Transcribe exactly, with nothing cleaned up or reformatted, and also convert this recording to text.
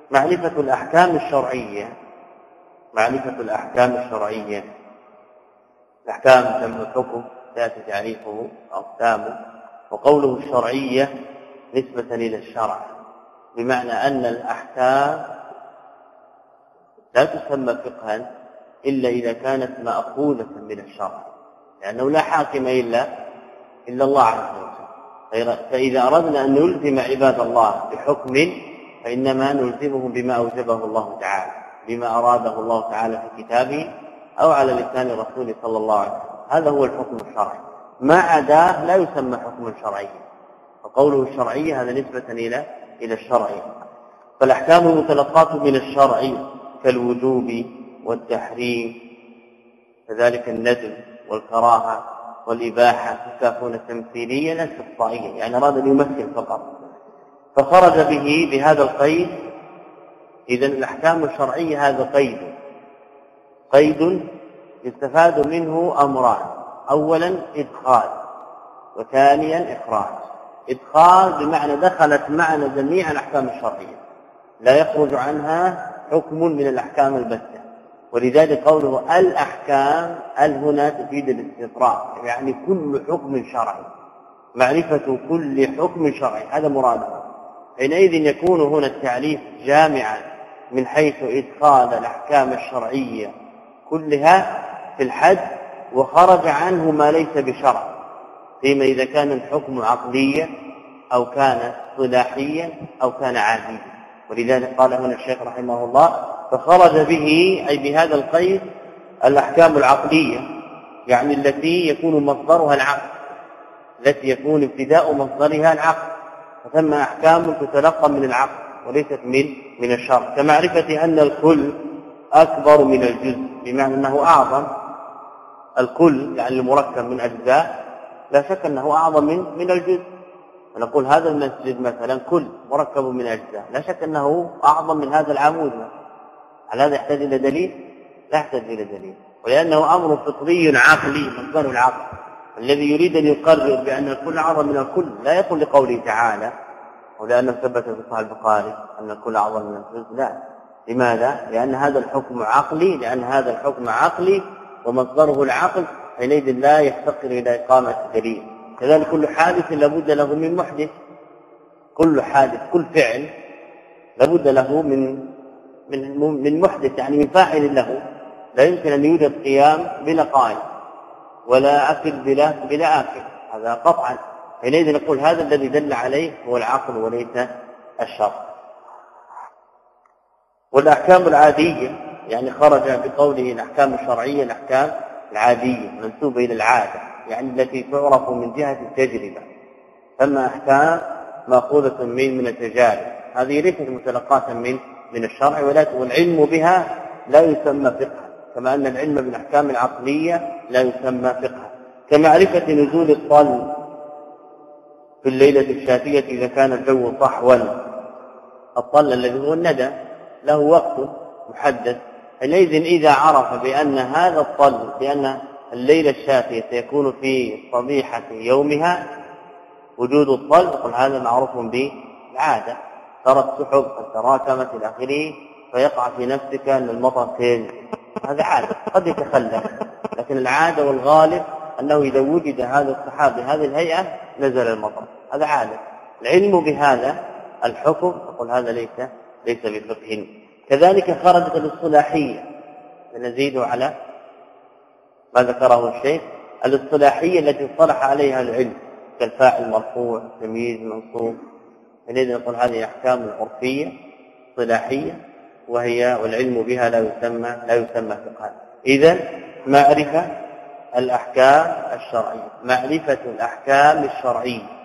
معرفة الأحكام الشرعية. معرفة الأحكام الشرعية، الأحكام جمع الحكم سيأتي تعريفه أقسامه، وقوله الشرعية نسبة إلى الشرع، بمعنى أن الأحكام لا تسمى فقها إلا إذا كانت مأخوذة من الشرع، لأنه لا حاكم إلا إلا الله عز وجل. فإذا أردنا أن نلزم عباد الله بحكم فإنما نلزمهم بما أوجبه الله تعالى، بما أراده الله تعالى في كتابه أو على لسان رسوله صلى الله عليه وسلم. هذا هو الحكم الشرعي، ما عداه لا يسمى حكما شرعيا. فقوله الشرعية هذا نسبة إلى إلى الشرع. فالأحكام المتلقاة من الشرع كالوجوب والتحريم، كذلك الندب والكراهة والإباحة تكون تمثيليا لا استقصائيا، يعني أراد أن يمثل فقط فخرج به بهذا القيد. إذن الأحكام الشرعية هذا قيد قيد يستفاد منه أمران: أولا إدخال، وثانيا إخراج. إدخال بمعنى دخلت معنا جميع الأحكام الشرعية لا يخرج عنها حكم من الأحكام البتة، ولذلك قوله الأحكام ال هنا تفيد الاستطراق، يعني كل حكم شرعي، معرفة كل حكم شرعي، هذا مراده. حينئذ يكون هنا التعريف جامعا من حيث إدخال الأحكام الشرعية كلها في الحد، وخرج عنه ما ليس بشرع، فيما إذا كان الحكم عقليا أو كان صلاحيا أو كان عاديا. ولذلك قال هنا الشيخ رحمه الله: فخرج به أي بهذا القيد الأحكام العقلية، يعني التي يكون مصدرها العقل، التي يكون ابتداء مصدرها العقل، فثم أحكام تتلقى من العقل وليست من من الشرع، كمعرفة أن الكل أكبر من الجزء، بمعنى أنه أعظم. الكل يعني المركب من أجزاء لا شك أنه أعظم من من الجزء. ونقول هذا المسجد مثلا كل مركب من أجزاء، لا شك أنه أعظم من هذا العمود. هل هذا يحتاج إلى دليل؟ لا يحتاج إلى دليل، ولأنه أمر فطري عقلي مصدر العقل. الذي يريد أن يقرر بأن الكل أعظم من الكل لا يقول لقوله تعالى ولأنه ثبت في صحيح البخاري أن الكل أعظم من الجزء، لا. لماذا؟ لأن هذا الحكم عقلي، لأن هذا الحكم عقلي ومصدره العقل، حينئذ لا يفتقر إلى إقامة دليل. كذلك كل حادث لابد له من محدث، كل حادث كل فعل لابد له من من من محدث، يعني من فاعل له. لا يمكن أن يوجد قيام بلا قائم، ولا أكل بلا بلا آكل، هذا قطعا. حينئذ نقول هذا الذي دل عليه هو العقل وليس الشرع. والأحكام العادية يعني خرج بقوله الأحكام الشرعية الأحكام العادية منسوبة إلى العادة، يعني التي تعرف من جهة التجربة. ثم أحكام مأخوذة من من التجارب، هذه ليست متلقاة من من الشرع، والعلم بها لا يسمى فقها، كما أن العلم بالأحكام العقلية لا يسمى فقها. كمعرفة نزول الطل في الليلة الشاتية إذا كان الجو صحوا. الطل الذي هو الندى له وقت محدد، حينئذ إذا عرف بأن هذا الطل بأن الليلة الشاتية سيكون في صبيحة يومها وجود الطل، يقول هذا معروف بالعادة، ترى السحب قد تراكمت إلى آخره، فيقع في نفسك أن المطر سينزل، هذا عادة قد يتخلف، لكن العادة والغالب أنه إذا وجد هذا السحاب بهذه الهيئة نزل المطر، هذا عادة. العلم بهذا الحكم يقول هذا ليس ليس بفقه. كذلك خرجت الاصطلاحية، نزيد على ما ذكره الشيخ، الاصطلاحية التي اصطلح عليها العلم كالفاعل مرفوع تمييز منصوب، حينئذ نقول هذه أحكام عرفية اصطلاحية، وهي والعلم بها لا يسمى لا يسمى فقها. إذن معرفة الأحكام الشرعية، معرفة الأحكام الشرعية